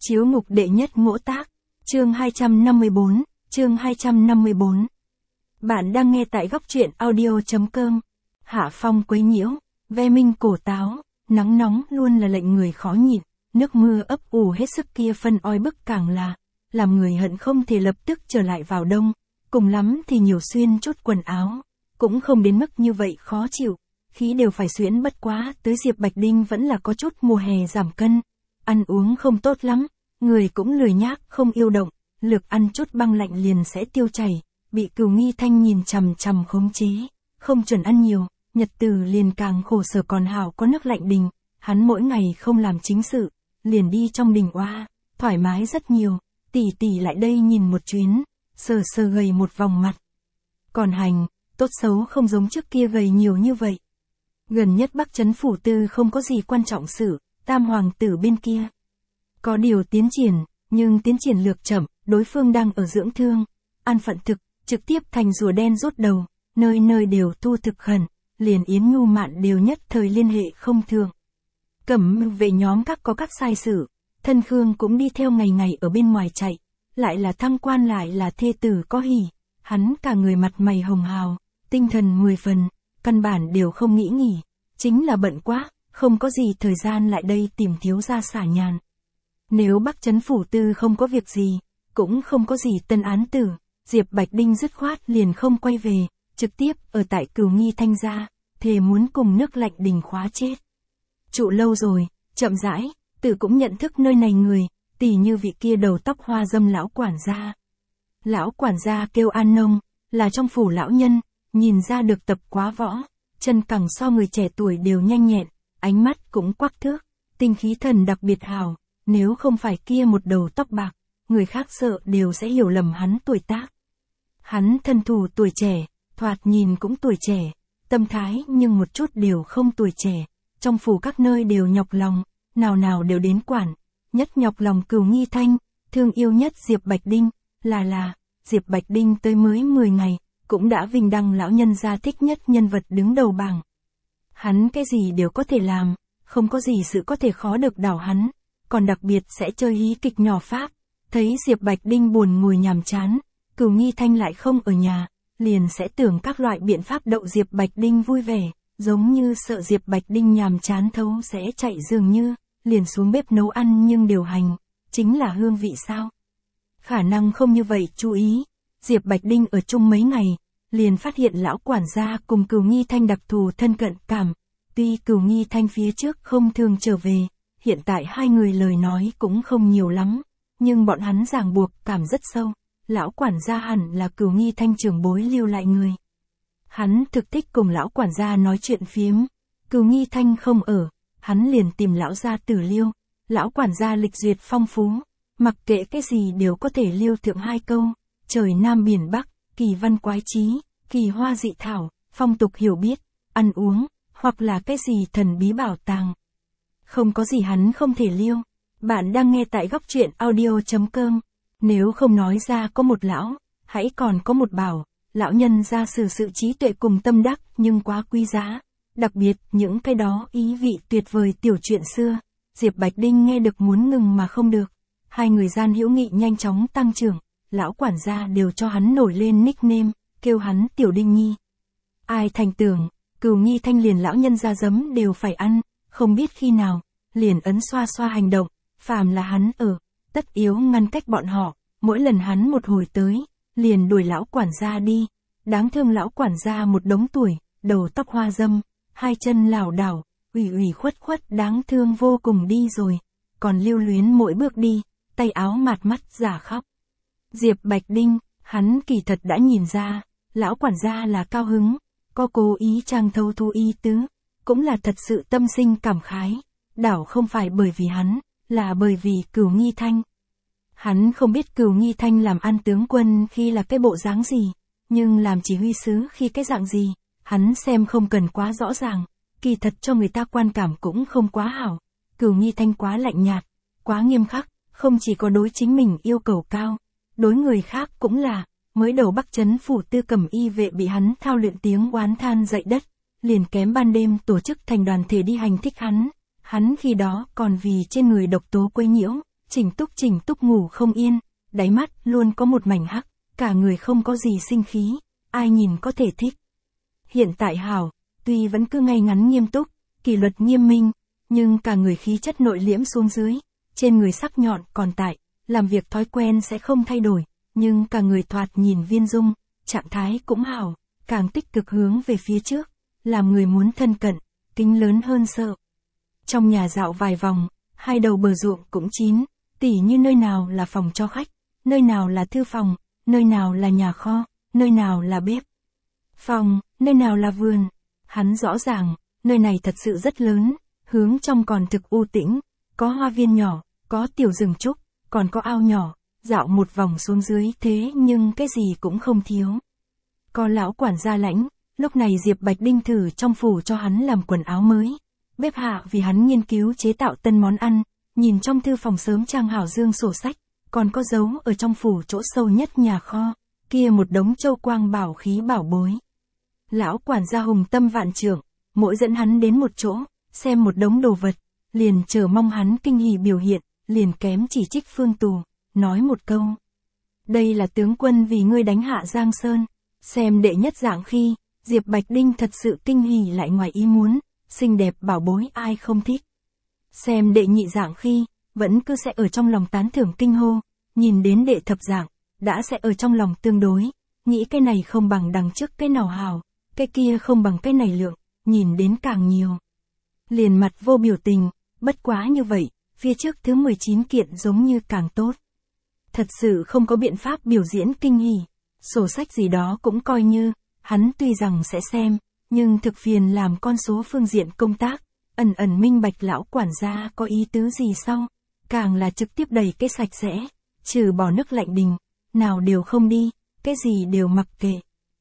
Chiếu ngục đệ nhất ngỗ tác, chương 254, chương 254. Bạn đang nghe tại góc truyện audio.com. Hạ phong quấy nhiễu, ve minh cổ táo, nắng nóng luôn là lệnh người khó nhịn, nước mưa ấp ủ hết sức kia phân oi bức càng là, làm người hận không thể lập tức trở lại vào đông, cùng lắm thì nhiều xuyên chút quần áo, cũng không đến mức như vậy khó chịu, khí đều phải xuyễn bất quá tới Diệp Bạch Đinh vẫn là có chút mùa hè giảm cân. Ăn uống không tốt lắm, người cũng lười nhác không yêu động, lược ăn chút băng lạnh liền sẽ tiêu chảy, bị Cửu Nghi Thanh nhìn chằm chằm khống chế, không chuẩn ăn nhiều, nhật tử liền càng khổ sở còn hảo có nước lạnh đình, hắn mỗi ngày không làm chính sự, liền đi trong đình oa, thoải mái rất nhiều, tỷ tỷ lại đây nhìn một chuyến, sờ sờ gầy một vòng mặt. Còn hành, tốt xấu không giống trước kia gầy nhiều như vậy. Gần nhất Bắc Trấn Phủ Tư không có gì quan trọng sự. Tam hoàng tử bên kia có điều tiến triển, nhưng tiến triển lược chậm, đối phương đang ở dưỡng thương, an phận thực, trực tiếp thành rùa đen rút đầu, nơi nơi đều thu thực khẩn, liền Yến Nhu Mạn đều nhất thời liên hệ không thường. Cẩm vệ nhóm các có các sai sự, thân Khương cũng đi theo ngày ngày ở bên ngoài chạy, lại là thăng quan lại là thê tử có hỉ, hắn cả người mặt mày hồng hào, tinh thần 10 phần, căn bản đều không nghĩ nghỉ, chính là bận quá. Không có gì thời gian lại đây tìm thiếu gia xả nhàn. Nếu Bắc Trấn Phủ Tư không có việc gì, cũng không có gì tân án tử, Diệp Bạch Đinh dứt khoát liền không quay về, trực tiếp ở tại Cửu Nghi Thanh gia, thề muốn cùng nước lạnh đình khóa chết. Trụ lâu rồi, chậm rãi, tử cũng nhận thức nơi này người, tỉ như vị kia đầu tóc hoa dâm lão quản gia. Lão quản gia kêu An Nông, là trong phủ lão nhân, nhìn ra được tập quá võ, chân cẳng so người trẻ tuổi đều nhanh nhẹn. Ánh mắt cũng quắc thước, tinh khí thần đặc biệt hào, nếu không phải kia một đầu tóc bạc, người khác sợ đều sẽ hiểu lầm hắn tuổi tác. Hắn thân thủ tuổi trẻ, thoạt nhìn cũng tuổi trẻ, tâm thái nhưng một chút đều không tuổi trẻ, trong phủ các nơi đều nhọc lòng, nào nào đều đến quản, nhất nhọc lòng Cửu Nghi Thanh, thương yêu nhất Diệp Bạch Đinh, Diệp Bạch Đinh tới mới 10 ngày, cũng đã vinh đăng lão nhân gia thích nhất nhân vật đứng đầu bảng. Hắn cái gì đều có thể làm, không có gì sự có thể khó được đảo hắn, còn đặc biệt sẽ chơi hí kịch nhỏ Pháp. Thấy Diệp Bạch Đinh buồn ngồi nhàm chán, Cửu Nghi Thanh lại không ở nhà, liền sẽ tưởng các loại biện pháp đậu Diệp Bạch Đinh vui vẻ, giống như sợ Diệp Bạch Đinh nhàm chán thấu sẽ chạy dường như, liền xuống bếp nấu ăn nhưng điều hành, chính là hương vị sao. Khả năng không như vậy chú ý, Diệp Bạch Đinh ở chung mấy ngày, liền phát hiện lão quản gia cùng Cửu Nghi Thanh đặc thù thân cận cảm, tuy Cửu Nghi Thanh phía trước không thường trở về, hiện tại hai người lời nói cũng không nhiều lắm, nhưng bọn hắn ràng buộc cảm rất sâu, lão quản gia hẳn là Cửu Nghi Thanh trưởng bối lưu lại người. Hắn thực thích cùng lão quản gia nói chuyện phiếm, Cửu Nghi Thanh không ở, hắn liền tìm lão gia tử liêu, lão quản gia lịch duyệt phong phú, mặc kệ cái gì đều có thể liêu thượng hai câu, trời Nam biển Bắc. Kỳ văn quái trí, kỳ hoa dị thảo, phong tục hiểu biết, ăn uống, hoặc là cái gì thần bí bảo tàng. Không có gì hắn không thể liêu. Bạn đang nghe tại góc truyện audio.com. Nếu không nói ra có một lão, hãy còn có một bảo. Lão nhân ra sử sự trí tuệ cùng tâm đắc nhưng quá quý giá. Đặc biệt những cái đó ý vị tuyệt vời tiểu chuyện xưa. Diệp Bạch Đinh nghe được muốn ngừng mà không được. Hai người gian hữu nghị nhanh chóng tăng trưởng. Lão quản gia đều cho hắn nổi lên nickname, kêu hắn Tiểu Đinh Nhi. Ai thành tưởng, Cửu Nghi Thanh liền lão nhân gia giấm đều phải ăn, không biết khi nào, liền ấn xoa xoa hành động, phàm là hắn ở, tất yếu ngăn cách bọn họ, mỗi lần hắn một hồi tới, liền đuổi lão quản gia đi. Đáng thương lão quản gia một đống tuổi, đầu tóc hoa dâm, hai chân lảo đảo, ủy ủy khuất khuất đáng thương vô cùng đi rồi, còn lưu luyến mỗi bước đi, tay áo mạt mắt giả khóc. Diệp Bạch Đinh, hắn kỳ thật đã nhìn ra, lão quản gia là cao hứng, có cố ý trang thấu thu ý tứ, cũng là thật sự tâm sinh cảm khái, đảo không phải bởi vì hắn, là bởi vì Cửu Nghi Thanh. Hắn không biết Cửu Nghi Thanh làm an tướng quân khi là cái bộ dáng gì, nhưng làm chỉ huy sứ khi cái dạng gì, hắn xem không cần quá rõ ràng, kỳ thật cho người ta quan cảm cũng không quá hảo. Cửu Nghi Thanh quá lạnh nhạt, quá nghiêm khắc, không chỉ có đối chính mình yêu cầu cao. Đối người khác cũng là, mới đầu Bắc Trấn Phủ Tư Cẩm y vệ bị hắn thao luyện tiếng oán than dậy đất, liền kém ban đêm tổ chức thành đoàn thể đi hành thích hắn khi đó còn vì trên người độc tố quấy nhiễu, Chỉnh Túc ngủ không yên, đáy mắt luôn có một mảnh hắc, cả người không có gì sinh khí, ai nhìn có thể thích. Hiện tại Hảo, tuy vẫn cứ ngay ngắn nghiêm túc, kỷ luật nghiêm minh, nhưng cả người khí chất nội liễm xuống dưới, trên người sắc nhọn còn tại, làm việc thói quen sẽ không thay đổi, nhưng cả người thoạt nhìn viên dung, trạng thái cũng hảo, càng tích cực hướng về phía trước, làm người muốn thân cận, kính lớn hơn sợ. Trong nhà dạo vài vòng, hai đầu bờ ruộng cũng chín, tỉ như nơi nào là phòng cho khách, nơi nào là thư phòng, nơi nào là nhà kho, nơi nào là bếp phòng, nơi nào là vườn. Hắn rõ ràng, nơi này thật sự rất lớn, hướng trong còn thực u tĩnh, có hoa viên nhỏ, có tiểu rừng trúc, còn có ao nhỏ, dạo một vòng xuống dưới thế nhưng cái gì cũng không thiếu. Có lão quản gia lãnh, lúc này Diệp Bạch Đinh thử trong phủ cho hắn làm quần áo mới. Bếp hạ vì hắn nghiên cứu chế tạo tân món ăn, nhìn trong thư phòng sớm trang hảo dương sổ sách, còn có dấu ở trong phủ chỗ sâu nhất nhà kho, kia một đống châu quang bảo khí bảo bối. Lão quản gia hùng tâm vạn trượng, mỗi dẫn hắn đến một chỗ, xem một đống đồ vật, liền chờ mong hắn kinh hỉ biểu hiện, liền kém chỉ trích Phương Tù, nói một câu. Đây là tướng quân vì ngươi đánh hạ Giang Sơn, xem đệ nhất dạng khi, Diệp Bạch Đinh thật sự kinh hỉ lại ngoài ý muốn, xinh đẹp bảo bối ai không thích. Xem đệ nhị dạng khi, vẫn cứ sẽ ở trong lòng tán thưởng kinh hô, nhìn đến đệ thập dạng, đã sẽ ở trong lòng tương đối, nghĩ cái này không bằng đằng trước cái nào hào, cái kia không bằng cái này lượng, nhìn đến càng nhiều. Liền mặt vô biểu tình, bất quá như vậy, phía trước thứ 19 kiện giống như càng tốt. Thật sự không có biện pháp biểu diễn kinh hỉ, sổ sách gì đó cũng coi như, hắn tuy rằng sẽ xem, nhưng thực phiền làm con số phương diện công tác, ẩn ẩn minh bạch lão quản gia có ý tứ gì sau, càng là trực tiếp đẩy cái sạch sẽ, trừ bỏ nước lạnh đình, nào đều không đi, cái gì đều mặc kệ.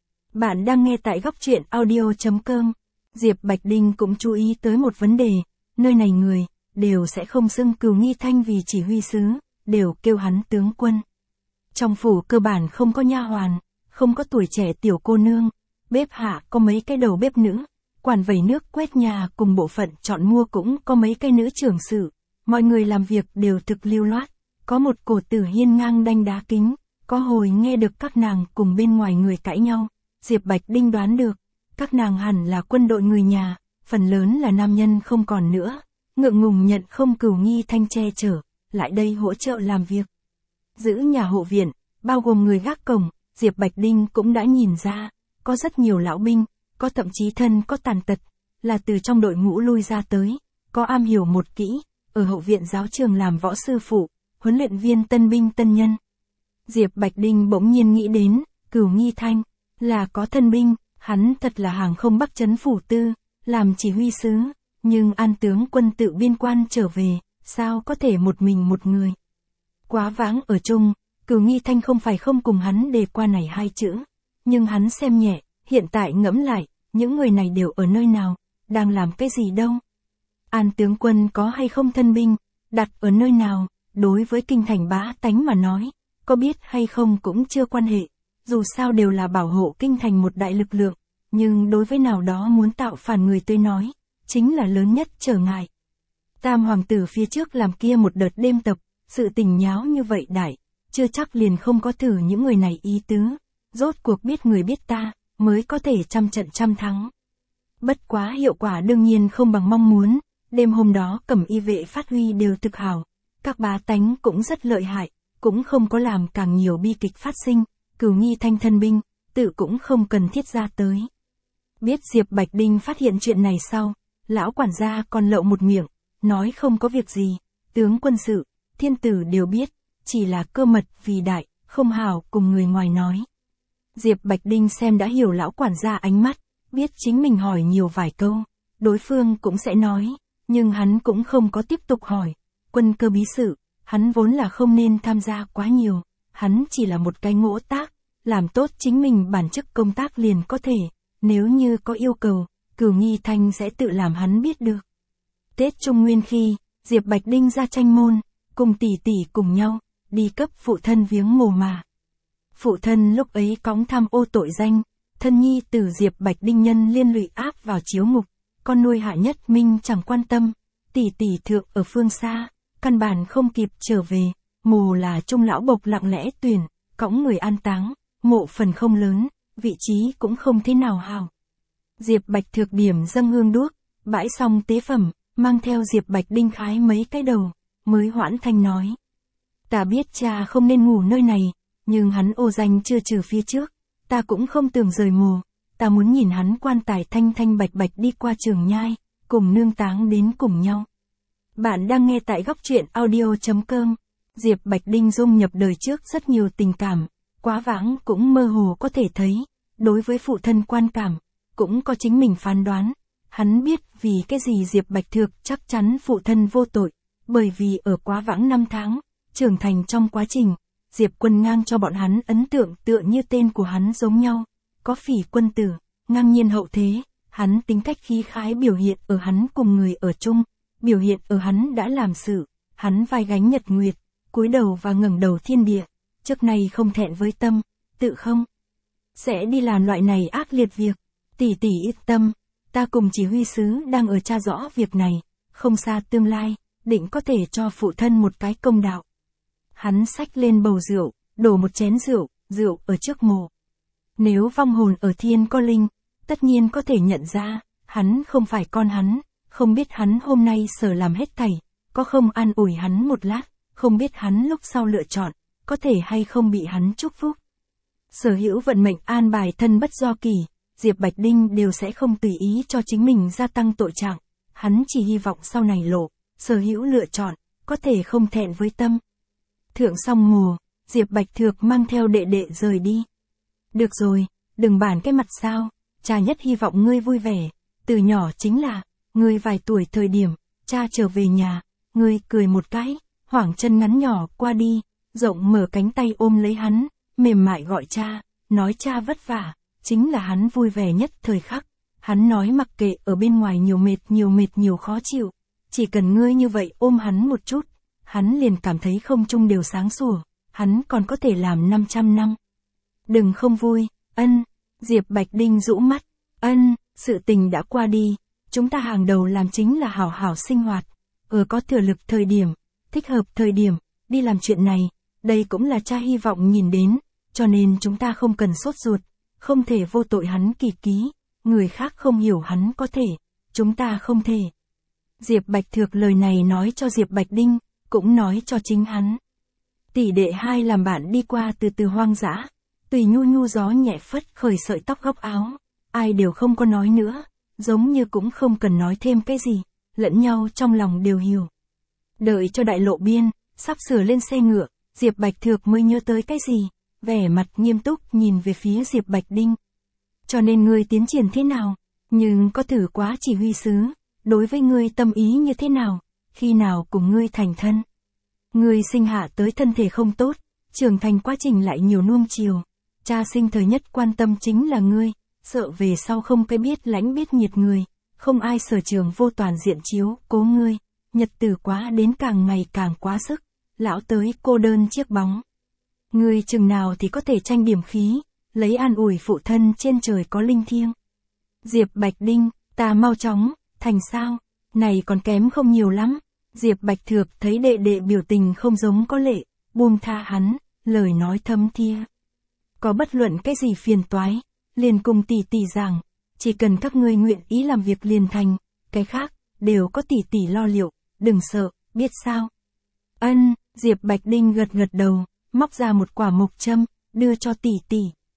Bạn đang nghe tại góc truyện audio.com. Diệp Bạch Đinh cũng chú ý tới một vấn đề, nơi này người, đều sẽ không xưng Cửu Nghi Thanh vì chỉ huy sứ, đều kêu hắn tướng quân. Trong phủ cơ bản không có nha hoàn, không có tuổi trẻ tiểu cô nương, bếp hạ có mấy cái đầu bếp nữ, quản vẩy nước quét nhà cùng bộ phận chọn mua cũng có mấy cái nữ trưởng sự, mọi người làm việc đều thực lưu loát, có một cổ tử hiên ngang đanh đá kính, có hồi nghe được các nàng cùng bên ngoài người cãi nhau, Diệp Bạch Đinh đoán được, các nàng hẳn là quân đội người nhà, phần lớn là nam nhân không còn nữa, ngượng ngùng nhận không Cửu Nghi Thanh che chở, lại đây hỗ trợ làm việc. Giữ nhà hộ viện, bao gồm người gác cổng, Diệp Bạch Đinh cũng đã nhìn ra, có rất nhiều lão binh, có thậm chí thân có tàn tật, là từ trong đội ngũ lui ra tới, có am hiểu một kỹ, ở hậu viện giáo trường làm võ sư phụ, huấn luyện viên tân binh tân nhân. Diệp Bạch Đinh bỗng nhiên nghĩ đến, Cửu Nghi Thanh, là có thân binh, hắn thật là hàng không Bắc trấn phủ tư, làm chỉ huy sứ, nhưng an tướng quân tự biên quan trở về, sao có thể một mình một người. Quá vãng ở chung, Cửu Nghi Thanh không phải không cùng hắn đề qua này hai chữ, nhưng hắn xem nhẹ, hiện tại ngẫm lại, những người này đều ở nơi nào, đang làm cái gì đâu. An tướng quân có hay không thân binh, đặt ở nơi nào, đối với kinh thành bá tánh mà nói, có biết hay không cũng chưa quan hệ, dù sao đều là bảo hộ kinh thành một đại lực lượng, nhưng đối với nào đó muốn tạo phản người tới nói, chính là lớn nhất trở ngại. Tam hoàng tử phía trước làm kia một đợt đêm tập, sự tình nháo như vậy đại, chưa chắc liền không có thử những người này ý tứ, rốt cuộc biết người biết ta, mới có thể trăm trận trăm thắng. Bất quá hiệu quả đương nhiên không bằng mong muốn, đêm hôm đó Cẩm Y vệ phát huy đều thực hảo, các bá tánh cũng rất lợi hại, cũng không có làm càng nhiều bi kịch phát sinh, Cửu Nghi Thanh thân binh, tự cũng không cần thiết ra tới. Biết Diệp Bạch Đinh phát hiện chuyện này sau, lão quản gia còn lậu một miệng, nói không có việc gì, tướng quân sự, thiên tử đều biết, chỉ là cơ mật vì đại, không hảo cùng người ngoài nói. Diệp Bạch Đinh xem đã hiểu lão quản gia ánh mắt, biết chính mình hỏi nhiều vài câu, đối phương cũng sẽ nói, nhưng hắn cũng không có tiếp tục hỏi, quân cơ bí sự, hắn vốn là không nên tham gia quá nhiều, hắn chỉ là một cái ngỗ tác, làm tốt chính mình bản chức công tác liền có thể, nếu như có yêu cầu, Cửu Nghi Thanh sẽ tự làm hắn biết được. Tết Trung Nguyên khi, Diệp Bạch Đinh ra Tranh Môn, cùng tỷ tỷ cùng nhau, đi cấp phụ thân viếng mồ mà. Phụ thân lúc ấy cõng tham ô tội danh, thân nhi từ Diệp Bạch Đinh nhân liên lụy áp vào chiếu ngục, con nuôi Hạ Nhất Minh chẳng quan tâm, tỷ tỷ thượng ở phương xa, căn bản không kịp trở về, mồ là Trung lão bộc lặng lẽ tuyển, cõng người an táng, mộ phần không lớn, vị trí cũng không thế nào hào. Diệp Bạch Thược điểm dâng hương đuốc, bãi xong tế phẩm, mang theo Diệp Bạch Đinh khái mấy cái đầu, mới hoãn thanh nói. Ta biết cha không nên ngủ nơi này, nhưng hắn ô danh chưa trừ phía trước, ta cũng không tưởng rời mồ, ta muốn nhìn hắn quan tài thanh thanh bạch bạch đi qua Trường Nhai, cùng nương táng đến cùng nhau. Bạn đang nghe tại góc truyện audio.com. Diệp Bạch Đinh dung nhập đời trước rất nhiều tình cảm, quá vãng cũng mơ hồ có thể thấy, đối với phụ thân quan cảm, cũng có chính mình phán đoán. Hắn biết vì cái gì Diệp Bạch Thược chắc chắn phụ thân vô tội, bởi vì ở quá vãng 5 tháng, trưởng thành trong quá trình, Diệp Quân Ngang cho bọn hắn ấn tượng tựa như tên của hắn giống nhau, có phỉ quân tử, ngang nhiên hậu thế, hắn tính cách khí khái biểu hiện ở hắn cùng người ở chung, biểu hiện ở hắn đã làm sự, hắn vai gánh nhật nguyệt, cúi đầu và ngẩng đầu thiên địa, trước này không thẹn với tâm, tự không sẽ đi làm loại này ác liệt việc. Tỷ tỷ yên tâm, ta cùng chỉ huy sứ đang ở tra rõ việc này, không xa tương lai, định có thể cho phụ thân một cái công đạo. Hắn xách lên bầu rượu, đổ một chén rượu, rượu ở trước mồ. Nếu vong hồn ở thiên có linh, tất nhiên có thể nhận ra, hắn không phải con hắn, không biết hắn hôm nay sở làm hết thảy, có không an ủi hắn một lát, không biết hắn lúc sau lựa chọn, có thể hay không bị hắn chúc phúc. Sở hữu vận mệnh an bài thân bất do kỳ, Diệp Bạch Đinh đều sẽ không tùy ý cho chính mình gia tăng tội trạng, hắn chỉ hy vọng sau này lộ, sở hữu lựa chọn, có thể không thẹn với tâm. Thượng xong mồ, Diệp Bạch Thược mang theo đệ đệ rời đi. Được rồi, đừng bản cái mặt sao, cha nhất hy vọng ngươi vui vẻ, từ nhỏ chính là, ngươi vài tuổi thời điểm, cha trở về nhà, ngươi cười một cái, hoảng chân ngắn nhỏ qua đi, rộng mở cánh tay ôm lấy hắn, mềm mại gọi cha, nói cha vất vả, chính là hắn vui vẻ nhất thời khắc. Hắn nói mặc kệ ở bên ngoài nhiều mệt nhiều khó chịu, chỉ cần ngươi như vậy ôm hắn một chút, hắn liền cảm thấy không trung đều sáng sủa, hắn còn có thể làm 500 năm. Đừng không vui, ân, Diệp Bạch Đinh rũ mắt, ân, sự tình đã qua đi, chúng ta hàng đầu làm chính là hảo hảo sinh hoạt, có thừa lực thời điểm, thích hợp thời điểm, đi làm chuyện này, đây cũng là cha hy vọng nhìn đến, cho nên chúng ta không cần sốt ruột, không thể vô tội hắn kỳ ký, người khác không hiểu hắn có thể, chúng ta không thể. Diệp Bạch Thược lời này nói cho Diệp Bạch Đinh, cũng nói cho chính hắn. Tỷ đệ hai làm bạn đi qua từ từ hoang dã, tùy nhu gió nhẹ phất khởi sợi tóc góc áo, ai đều không có nói nữa, giống như cũng không cần nói thêm cái gì, lẫn nhau trong lòng đều hiểu. Đợi cho đại lộ biên, sắp sửa lên xe ngựa, Diệp Bạch Thược mới nhớ tới cái gì, vẻ mặt nghiêm túc nhìn về phía Diệp Bạch Đinh. Cho nên ngươi tiến triển thế nào, nhưng có thử quá chỉ huy sứ, đối với ngươi tâm ý như thế nào, khi nào cùng ngươi thành thân. Ngươi sinh hạ tới thân thể không tốt, trưởng thành quá trình lại nhiều nuông chiều, cha sinh thời nhất quan tâm chính là ngươi, sợ về sau không cái biết lãnh biết nhiệt người, không ai sở trường vô toàn diện chiếu cố ngươi, nhật tử quá đến càng ngày càng quá sức, lão tới cô đơn chiếc bóng. Ngươi chừng nào thì có thể tranh điểm khí, lấy an ủi phụ thân trên trời có linh thiêng. Diệp Bạch Đinh, ta mau chóng, thành sao, này còn kém không nhiều lắm. Diệp Bạch Thược thấy đệ đệ biểu tình không giống có lệ, buông tha hắn, lời nói thâm thia. Có bất luận cái gì phiền toái, liền cùng tỷ tỷ giảng, chỉ cần các ngươi nguyện ý làm việc liền thành, cái khác, đều có tỷ tỷ lo liệu, đừng sợ, biết sao. Ân, Diệp Bạch Đinh gật đầu, móc ra một quả mộc châm, đưa cho tỷ tỷ.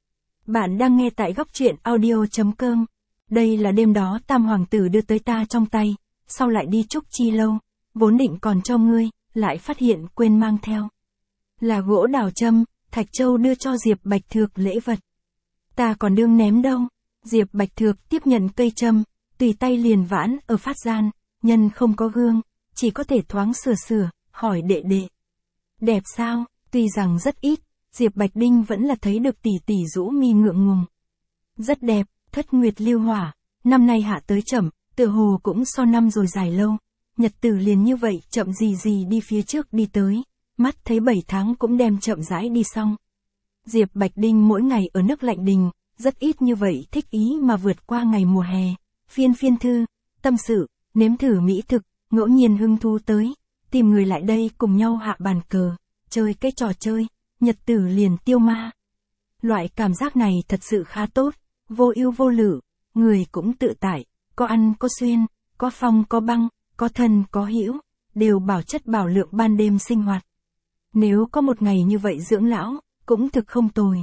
Bạn đang nghe tại góc truyện audio.com. Đây là đêm đó Tam Hoàng tử đưa tới ta trong tay, sau lại đi Trúc Chi Lâu, vốn định còn cho ngươi, lại phát hiện quên mang theo. Là gỗ đào châm, Thạch Châu đưa cho Diệp Bạch Thược lễ vật. Ta còn đương ném đâu. Diệp Bạch Thược tiếp nhận cây châm, tùy tay liền vãn ở phát gian, nhân không có gương, chỉ có thể thoáng sửa, hỏi đệ đệ. Đẹp sao? Tuy rằng rất ít, Diệp Bạch Đinh vẫn là thấy được tỷ tỷ rũ mi ngượng ngùng. Rất đẹp, thất nguyệt lưu hỏa, năm nay hạ tới chậm, tựa hồ cũng so năm rồi dài lâu. Nhật tử liền như vậy chậm gì đi phía trước đi tới, mắt thấy 7 tháng cũng đem chậm rãi đi xong. Diệp Bạch Đinh mỗi ngày ở nước lạnh đình, rất ít như vậy thích ý mà vượt qua ngày mùa hè, phiên thư, tâm sự, nếm thử mỹ thực, ngẫu nhiên hứng thú tới, tìm người lại đây cùng nhau hạ bàn cờ, chơi cái trò chơi, nhật tử liền tiêu ma. Loại cảm giác này thật sự khá tốt, vô ưu vô lự, người cũng tự tại, có ăn có xuyên, có phong có băng, có thân có hữu, đều bảo chất bảo lượng ban đêm sinh hoạt. Nếu có một ngày như vậy dưỡng lão, cũng thực không tồi.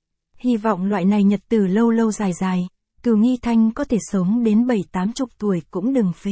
Hy vọng loại này nhật tử lâu lâu dài dài, Cửu Nghi Thanh có thể sống đến 70-80 tuổi cũng đừng phế.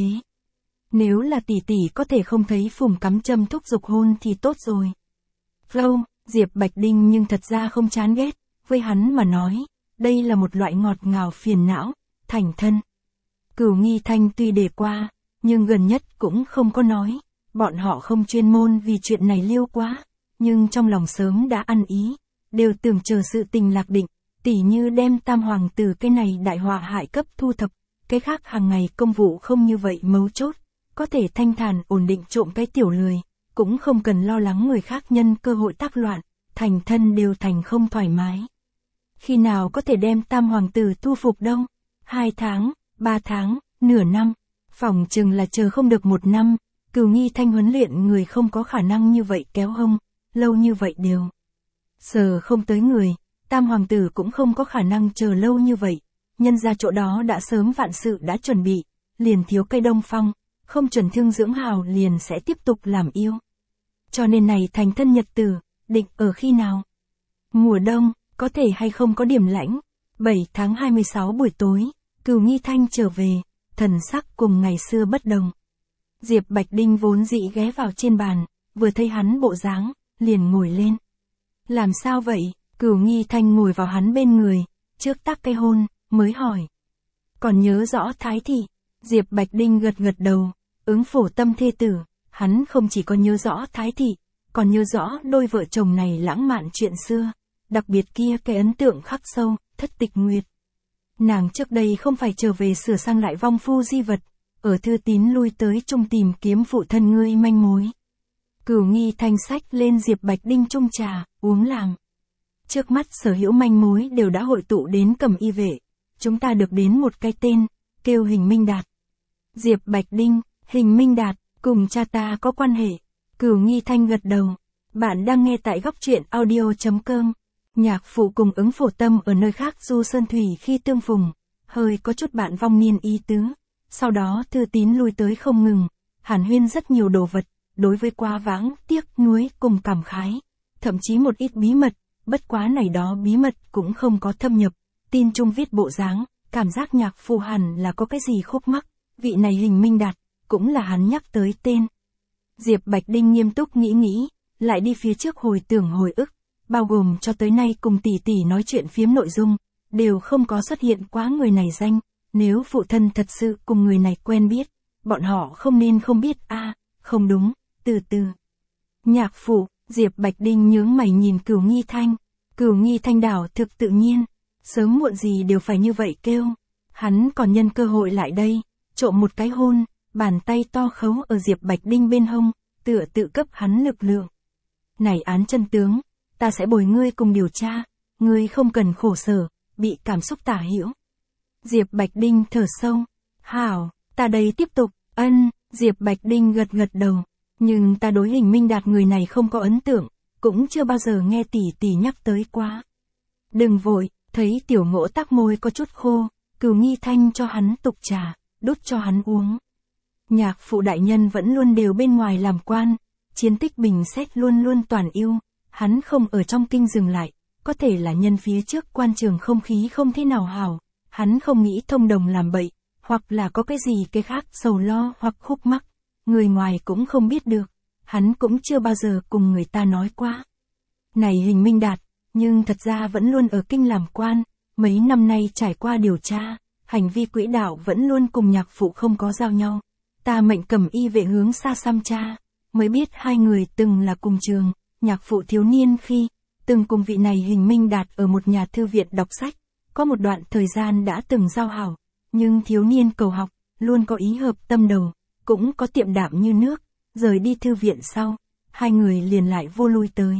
Nếu là tỷ tỷ có thể không thấy Phùng Cắm Châm thúc giục hôn thì tốt rồi. Flow, Diệp Bạch Đinh nhưng thật ra không chán ghét, với hắn mà nói, đây là một loại ngọt ngào phiền não, thành thân. Cửu Nghi Thanh tuy đề qua, nhưng gần nhất cũng không có nói, bọn họ không chuyên môn vì chuyện này liêu quá, nhưng trong lòng sớm đã ăn ý, đều tưởng chờ sự tình lạc định, tỉ như đem tam hoàng tử cái này đại họa hại cấp thu thập, cái khác hàng ngày công vụ không như vậy mấu chốt, có thể thanh thản ổn định trộm cái tiểu lười, cũng không cần lo lắng người khác nhân cơ hội tác loạn, thành thân đều thành không thoải mái. Khi nào có thể đem tam hoàng tử thu phục đâu? 2 tháng, 3 tháng, nửa năm, phỏng chừng là chờ không được 1 năm, Cửu Nghi Thanh huấn luyện người không có khả năng như vậy kéo hông, lâu như vậy đều sờ không tới người, tam hoàng tử cũng không có khả năng chờ lâu như vậy, nhân ra chỗ đó đã sớm vạn sự đã chuẩn bị, liền thiếu cây đông phong, không chuẩn thương dưỡng hào liền sẽ tiếp tục làm yêu. Cho nên này thành thân nhật tử, định ở khi nào? Mùa đông, có thể hay không có điểm lãnh, 7 tháng 26 buổi tối, Cửu Nghi Thanh trở về, thần sắc cùng ngày xưa bất đồng. Diệp Bạch Đinh vốn dĩ ghé vào trên bàn, vừa thấy hắn bộ dáng, liền ngồi lên. Làm sao vậy? Cửu Nghi Thanh ngồi vào hắn bên người, trước tác cây hôn, mới hỏi. Còn nhớ rõ Thái thị? Diệp Bạch Đinh gật gật đầu, ứng phổ tâm thê tử, hắn không chỉ có nhớ rõ Thái thị, còn nhớ rõ đôi vợ chồng này lãng mạn chuyện xưa, đặc biệt kia cái ấn tượng khắc sâu, Thất Tịch Nguyệt. Nàng trước đây không phải trở về sửa sang lại vong phu di vật, ở thư tín lui tới chung tìm kiếm phụ thân ngươi manh mối. Cửu Nghi Thanh sách lên Diệp Bạch Đinh chung trà, uống làm. Trước mắt sở hữu manh mối đều đã hội tụ đến Cẩm Y vệ, chúng ta được đến một cái tên, kêu Hình Minh Đạt. Diệp Bạch Đinh, Hình Minh Đạt, cùng cha ta có quan hệ. Cửu Nghi Thanh gật đầu. Bạn đang nghe tại góc truyện audio.com. Nhạc phụ cùng ứng phổ tâm ở nơi khác du sơn thủy khi tương phùng, hơi có chút bạn vong niên ý tứ. Sau đó thư tín lui tới không ngừng, hàn huyên rất nhiều đồ vật, đối với quá vãng, tiếc nuối cùng cảm khái. Thậm chí một ít bí mật, bất quá này đó bí mật cũng không có thâm nhập. Tin chung viết bộ dáng, cảm giác nhạc phụ hẳn là có cái gì khúc mắc, vị này Hình Minh Đạt, cũng là hắn nhắc tới tên. Diệp Bạch Đinh nghiêm túc nghĩ, lại đi phía trước hồi tưởng hồi ức, bao gồm cho tới nay cùng tỷ tỷ nói chuyện phiếm nội dung, đều không có xuất hiện quá người này danh, nếu phụ thân thật sự cùng người này quen biết, bọn họ không nên không biết không đúng, từ từ. Nhạc phụ, Diệp Bạch Đinh nhướng mày nhìn Cửu Nghi Thanh, Cửu Nghi Thanh đảo thực tự nhiên, sớm muộn gì đều phải như vậy kêu, hắn còn nhân cơ hội lại đây, trộm một cái hôn, bàn tay to khấu ở Diệp Bạch Đinh bên hông, tựa tự cấp hắn lực lượng. Này án chân tướng, ta sẽ bồi ngươi cùng điều tra, ngươi không cần khổ sở, bị cảm xúc tả hữu. Diệp Bạch Đinh thở sâu, hảo, ta đây tiếp tục, Diệp Bạch Đinh gật gật đầu, nhưng ta đối Hình Minh Đạt người này không có ấn tượng, cũng chưa bao giờ nghe tỷ tỷ nhắc tới quá. Đừng vội, thấy tiểu Ngỗ tắc môi có chút khô, Cửu Nghi Thanh cho hắn tục trà, đút cho hắn uống. Nhạc phụ đại nhân vẫn luôn đều bên ngoài làm quan, chiến tích bình xét luôn luôn toàn ưu, hắn không ở trong kinh dừng lại, có thể là nhân phía trước quan trường không khí không thế nào hảo, hắn không nghĩ thông đồng làm bậy, hoặc là có cái gì cái khác sầu lo hoặc khúc mắc, người ngoài cũng không biết được, hắn cũng chưa bao giờ cùng người ta nói qua. Này Hình Minh Đạt, nhưng thật ra vẫn luôn ở kinh làm quan, mấy năm nay trải qua điều tra, hành vi quỹ đạo vẫn luôn cùng nhạc phụ không có giao nhau. Ta mệnh Cẩm Y vệ hướng xa xăm tra, mới biết hai người từng là cùng trường, nhạc phụ thiếu niên khi, từng cùng vị này Hình Minh Đạt ở một nhà thư viện đọc sách, có một đoạn thời gian đã từng giao hảo, nhưng thiếu niên cầu học, luôn có ý hợp tâm đầu, cũng có tiệm đạm như nước, rời đi thư viện sau, hai người liền lại vô lui tới.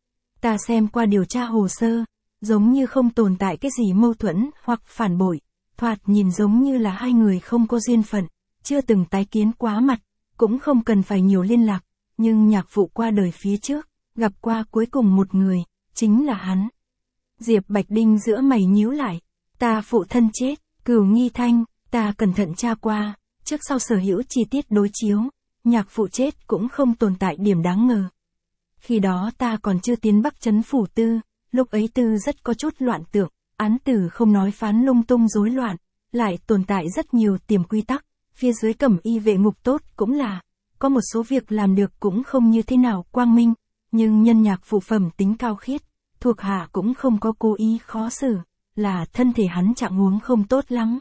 Ta xem qua điều tra hồ sơ, giống như không tồn tại cái gì mâu thuẫn hoặc phản bội, thoạt nhìn giống như là hai người không có duyên phận, chưa từng tái kiến quá mặt, cũng không cần phải nhiều liên lạc, nhưng nhạc phụ qua đời phía trước, gặp qua cuối cùng một người, chính là hắn. Diệp Bạch Đinh giữa mày nhíu lại, ta phụ thân chết, Cửu Nghi Thanh, ta cẩn thận tra qua, trước sau sở hữu chi tiết đối chiếu, nhạc phụ chết cũng không tồn tại điểm đáng ngờ. Khi đó ta còn chưa tiến Bắc Trấn Phủ Tư, lúc ấy Tư rất có chút loạn tượng, án tử không nói phán lung tung rối loạn, lại tồn tại rất nhiều tiềm quy tắc, phía dưới Cẩm Y vệ ngục tốt cũng là, có một số việc làm được cũng không như thế nào quang minh, nhưng nhân nhạc phụ phẩm tính cao khiết, thuộc hạ cũng không có cố ý khó xử, là thân thể hắn trạng huống không tốt lắm.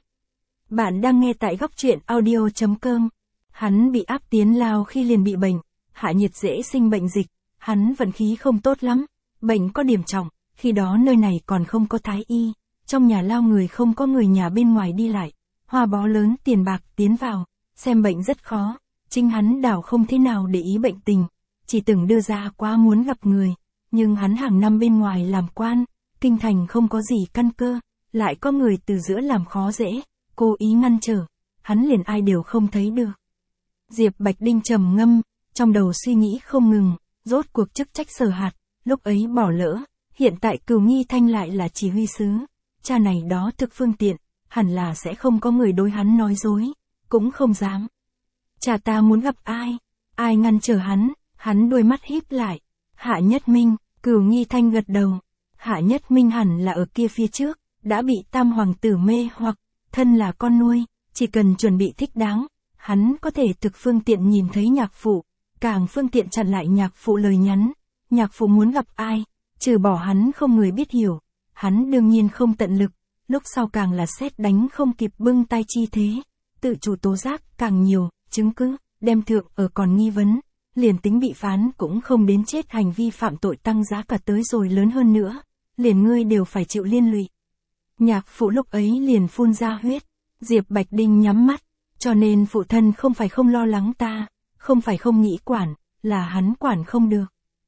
Bạn đang nghe tại góc truyện audio.com. Hắn bị áp tiến lao khi liền bị bệnh, hạ nhiệt dễ sinh bệnh dịch, hắn vận khí không tốt lắm, bệnh có điểm trọng, khi đó nơi này còn không có thái y, trong nhà lao người không có người nhà bên ngoài đi lại, hoa bó lớn tiền bạc tiến vào, xem bệnh rất khó, chính hắn đảo không thế nào để ý bệnh tình, chỉ từng đưa ra quá muốn gặp người, nhưng hắn hàng năm bên ngoài làm quan, kinh thành không có gì căn cơ, lại có người từ giữa làm khó dễ, cố ý ngăn trở, hắn liền ai đều không thấy được. Diệp Bạch Đinh trầm ngâm, trong đầu suy nghĩ không ngừng, rốt cuộc chức trách Sở Hạt, lúc ấy bỏ lỡ, hiện tại Cửu Nghi Thanh lại là chỉ huy sứ, cha này đó thực phương tiện, hẳn là sẽ không có người đối hắn nói dối, cũng không dám. Cha ta muốn gặp ai? Ai ngăn trở hắn đôi mắt híp lại. Hạ Nhất Minh, Cửu Nghi Thanh gật đầu. Hạ Nhất Minh hẳn là ở kia phía trước, đã bị Tam hoàng tử mê hoặc, thân là con nuôi, chỉ cần chuẩn bị thích đáng, hắn có thể thực phương tiện nhìn thấy nhạc phụ, càng phương tiện chặn lại nhạc phụ lời nhắn. Nhạc phụ muốn gặp ai, trừ bỏ hắn không người biết hiểu, hắn đương nhiên không tận lực, lúc sau càng là sét đánh không kịp bưng tay chi thế, tự chủ tố giác càng nhiều, chứng cứ, đem thượng ở còn nghi vấn, liền tính bị phán cũng không đến chết, hành vi phạm tội tăng giá cả tới rồi lớn hơn nữa, liền ngươi đều phải chịu liên lụy. Nhạc phụ lúc ấy liền phun ra huyết, Diệp Bạch Đinh nhắm mắt, cho nên phụ thân không phải không lo lắng ta, không phải không nghĩ quản, là hắn quản không được.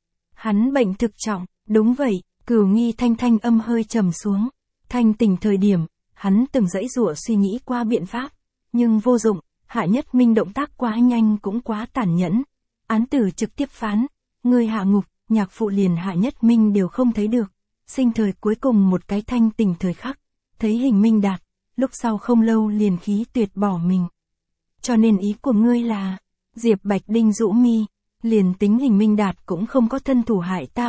Hắn bệnh thực trọng, đúng vậy, Cửu Nghi Thanh thanh âm hơi trầm xuống, thanh tỉnh thời điểm, hắn từng dãy dụa suy nghĩ qua biện pháp, nhưng vô dụng, Hạ Nhất Minh động tác quá nhanh cũng quá tàn nhẫn. Án tử trực tiếp phán, người hạ ngục, nhạc phụ liền Hạ Nhất Minh đều không thấy được. Sinh thời cuối cùng một cái thanh tỉnh thời khắc, thấy Hình Minh Đạt, lúc sau không lâu liền khí tuyệt bỏ mình. Cho nên ý của ngươi là, Diệp Bạch Đinh rũ mi, liền tính Hình Minh Đạt cũng không có thân thủ hại ta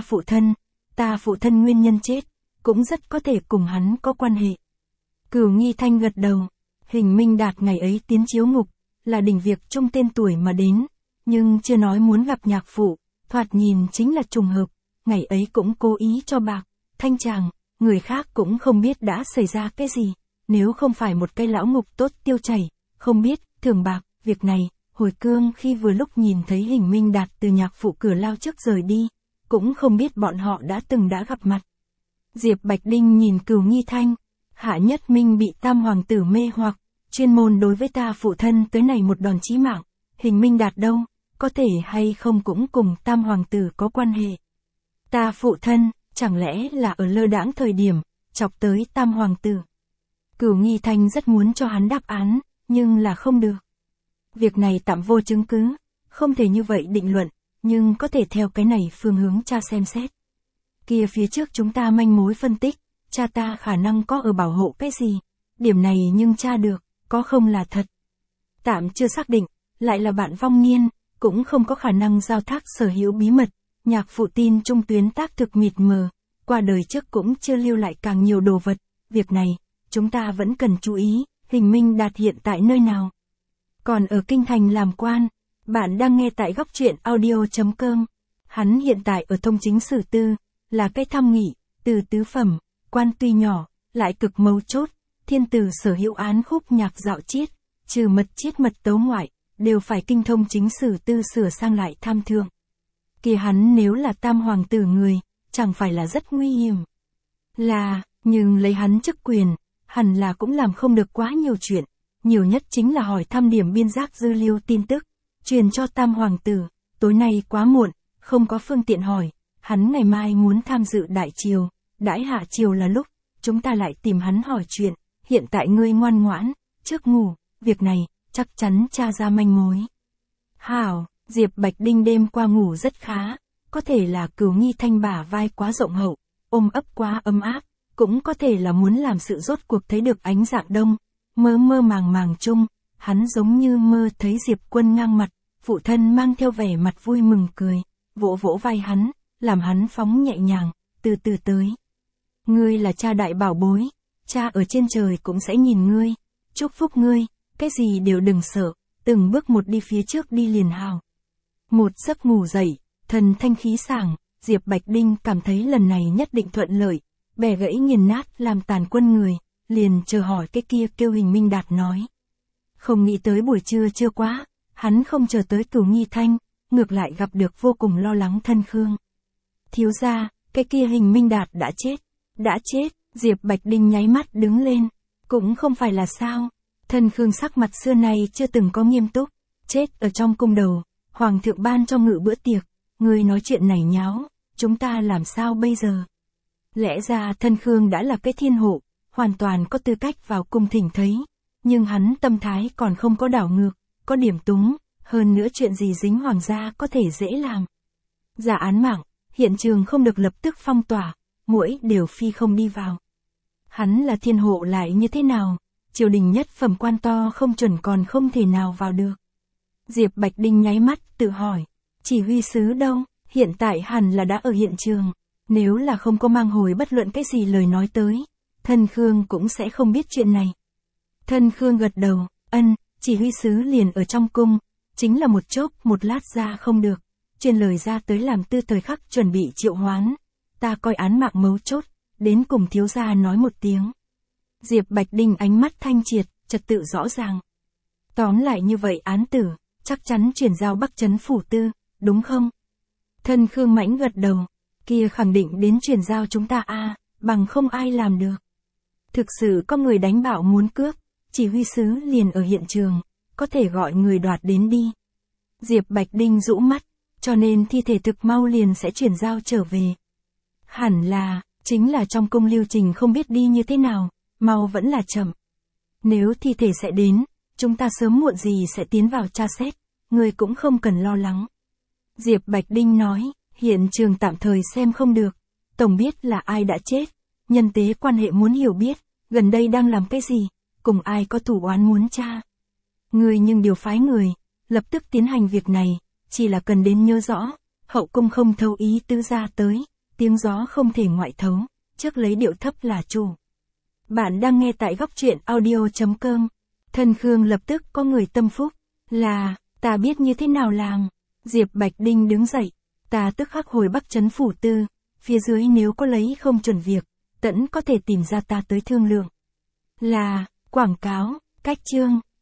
phụ thân nguyên nhân chết, cũng rất có thể cùng hắn có quan hệ. Cửu Nghi Thanh gật đầu, Hình Minh Đạt ngày ấy tiến chiếu ngục, là đỉnh việc chung tên tuổi mà đến, nhưng chưa nói muốn gặp nhạc phụ, thoạt nhìn chính là trùng hợp, ngày ấy cũng cố ý cho bạc, thanh chàng, người khác cũng không biết đã xảy ra cái gì, nếu không phải một cây lão ngục tốt tiêu chảy, không biết, thưởng bạc, việc này, hồi cương khi vừa lúc nhìn thấy Hình Minh Đạt từ nhạc phụ cửa lao trước rời đi, cũng không biết bọn họ đã gặp mặt. Diệp Bạch Đinh nhìn Cửu Nghi Thanh, Hạ Nhất Minh bị Tam hoàng tử mê hoặc, chuyên môn đối với ta phụ thân tới này một đòn chí mạng, Hình Minh Đạt đâu, có thể hay không cũng cùng Tam hoàng tử có quan hệ. Ta phụ thân, chẳng lẽ là ở lơ đãng thời điểm, chọc tới Tam hoàng tử. Cửu Nghi Thanh rất muốn cho hắn đáp án, nhưng là không được. Việc này tạm vô chứng cứ, không thể như vậy định luận, nhưng có thể theo cái này phương hướng tra xem xét. Kia phía trước chúng ta manh mối phân tích, cha ta khả năng có ở bảo hộ cái gì, điểm này nhưng tra được, có không là thật. Tạm chưa xác định, lại là bạn vong niên, cũng không có khả năng giao thác sở hữu bí mật, nhạc phụ tin trung tuyến tác thực mịt mờ, qua đời trước cũng chưa lưu lại càng nhiều đồ vật, việc này, chúng ta vẫn cần chú ý, Hình Minh Đạt hiện tại nơi nào. Còn ở kinh thành làm quan, bạn đang nghe tại góc truyện audio.com. Hắn hiện tại ở thông chính sử tư, là cái tham nghị, từ tứ phẩm, quan tuy nhỏ, lại cực mấu chốt, thiên tử sở hữu án khúc nhạc dạo chiết, trừ mật chiết mật tấu ngoại, đều phải kinh thông chính sử tư sửa sang lại tham thượng. Kìa hắn nếu là Tam hoàng tử người, chẳng phải là rất nguy hiểm. Nhưng lấy hắn chức quyền, hẳn là cũng làm không được quá nhiều chuyện, nhiều nhất chính là hỏi thăm điểm biên giác dư lưu tin tức, truyền cho Tam hoàng tử, tối nay quá muộn, không có phương tiện hỏi, hắn ngày mai muốn tham dự đại triều, đãi hạ triều là lúc, chúng ta lại tìm hắn hỏi chuyện, hiện tại ngươi ngoan ngoãn, trước ngủ, việc này, chắc chắn tra ra manh mối. Hảo, Diệp Bạch Đinh đêm qua ngủ rất khá, có thể là Cửu Nghi Thanh bả vai quá rộng hậu, ôm ấp quá ấm áp, cũng có thể là muốn làm sự rốt cuộc thấy được ánh dạng đông, mơ mơ màng màng chung, hắn giống như mơ thấy Diệp Quân ngang mặt, phụ thân mang theo vẻ mặt vui mừng cười, vỗ vỗ vai hắn, làm hắn phóng nhẹ nhàng, từ từ tới. Ngươi là cha đại bảo bối, cha ở trên trời cũng sẽ nhìn ngươi, chúc phúc ngươi, cái gì đều đừng sợ, từng bước một đi phía trước đi liền hào. Một giấc ngủ dậy, thần thanh khí sảng, Diệp Bạch Đinh cảm thấy lần này nhất định thuận lợi, bẻ gãy nghiền nát làm tàn quân người, liền chờ hỏi cái kia kêu Hình Minh Đạt nói. Không nghĩ tới buổi trưa chưa quá, hắn không chờ tới Cửu Nghi Thanh, ngược lại gặp được vô cùng lo lắng Thân Khương. Thiếu gia, cái kia Hình Minh Đạt đã chết. Đã chết, Diệp Bạch Đinh nháy mắt đứng lên. Cũng không phải là sao. Thân Khương sắc mặt xưa nay chưa từng có nghiêm túc. Chết ở trong cung đầu, Hoàng thượng ban cho ngự bữa tiệc. Ngươi nói chuyện này nháo, chúng ta làm sao bây giờ? Lẽ ra Thân Khương đã là cái thiên hộ, hoàn toàn có tư cách vào cung thỉnh thấy. Nhưng hắn tâm thái còn không có đảo ngược, có điểm túng, hơn nữa chuyện gì dính hoàng gia có thể dễ làm. Giả án mạng, hiện trường không được lập tức phong tỏa, muỗi đều phi không đi vào. Hắn là thiên hộ lại như thế nào? Triều đình nhất phẩm quan to không chuẩn còn không thể nào vào được. Diệp Bạch Đinh nháy mắt tự hỏi, chỉ huy sứ đâu, hiện tại hẳn là đã ở hiện trường. Nếu là không có mang hồi bất luận cái gì lời nói tới, Thân Khương cũng sẽ không biết chuyện này. Thân Khương gật đầu, chỉ huy sứ liền ở trong cung, chính là một chốc một lát ra không được, truyền lời ra tới làm tư thời khắc chuẩn bị triệu hoán. Ta coi án mạng mấu chốt, đến cùng thiếu gia nói một tiếng. Diệp Bạch Đinh ánh mắt thanh triệt, trật tự rõ ràng. Tóm lại như vậy án tử, chắc chắn chuyển giao Bắc Trấn phủ tư, đúng không? Thân Khương mãnh gật đầu, kia khẳng định đến chuyển giao chúng ta bằng không ai làm được. Thực sự có người đánh bạo muốn cướp, chỉ huy sứ liền ở hiện trường, có thể gọi người đoạt đến đi. Diệp Bạch Đinh rũ mắt, cho nên thi thể thực mau liền sẽ chuyển giao trở về. Hẳn là, chính là trong cung lưu trình không biết đi như thế nào, mau vẫn là chậm. Nếu thi thể sẽ đến, chúng ta sớm muộn gì sẽ tiến vào tra xét, người cũng không cần lo lắng. Diệp Bạch Đinh nói, hiện trường tạm thời xem không được, tổng biết là ai đã chết, nhân tế quan hệ muốn hiểu biết, gần đây đang làm cái gì, cùng ai có thủ oán muốn tra. Người nhưng điều phái người, lập tức tiến hành việc này, chỉ là cần đến nhớ rõ, hậu cung không thấu ý tứ ra tới, tiếng gió không thể ngoại thấu, trước lấy điệu thấp là chủ. Bạn đang nghe tại góc truyện audio.com. Thân Khương lập tức có người tâm phúc, là, ta biết như thế nào làm. Diệp Bạch Đinh đứng dậy, ta tức khắc hồi Bắc Trấn phủ tư, phía dưới nếu có lấy không chuẩn việc, tẫn có thể tìm ra ta tới thương lượng. Là, quảng cáo, cách chương.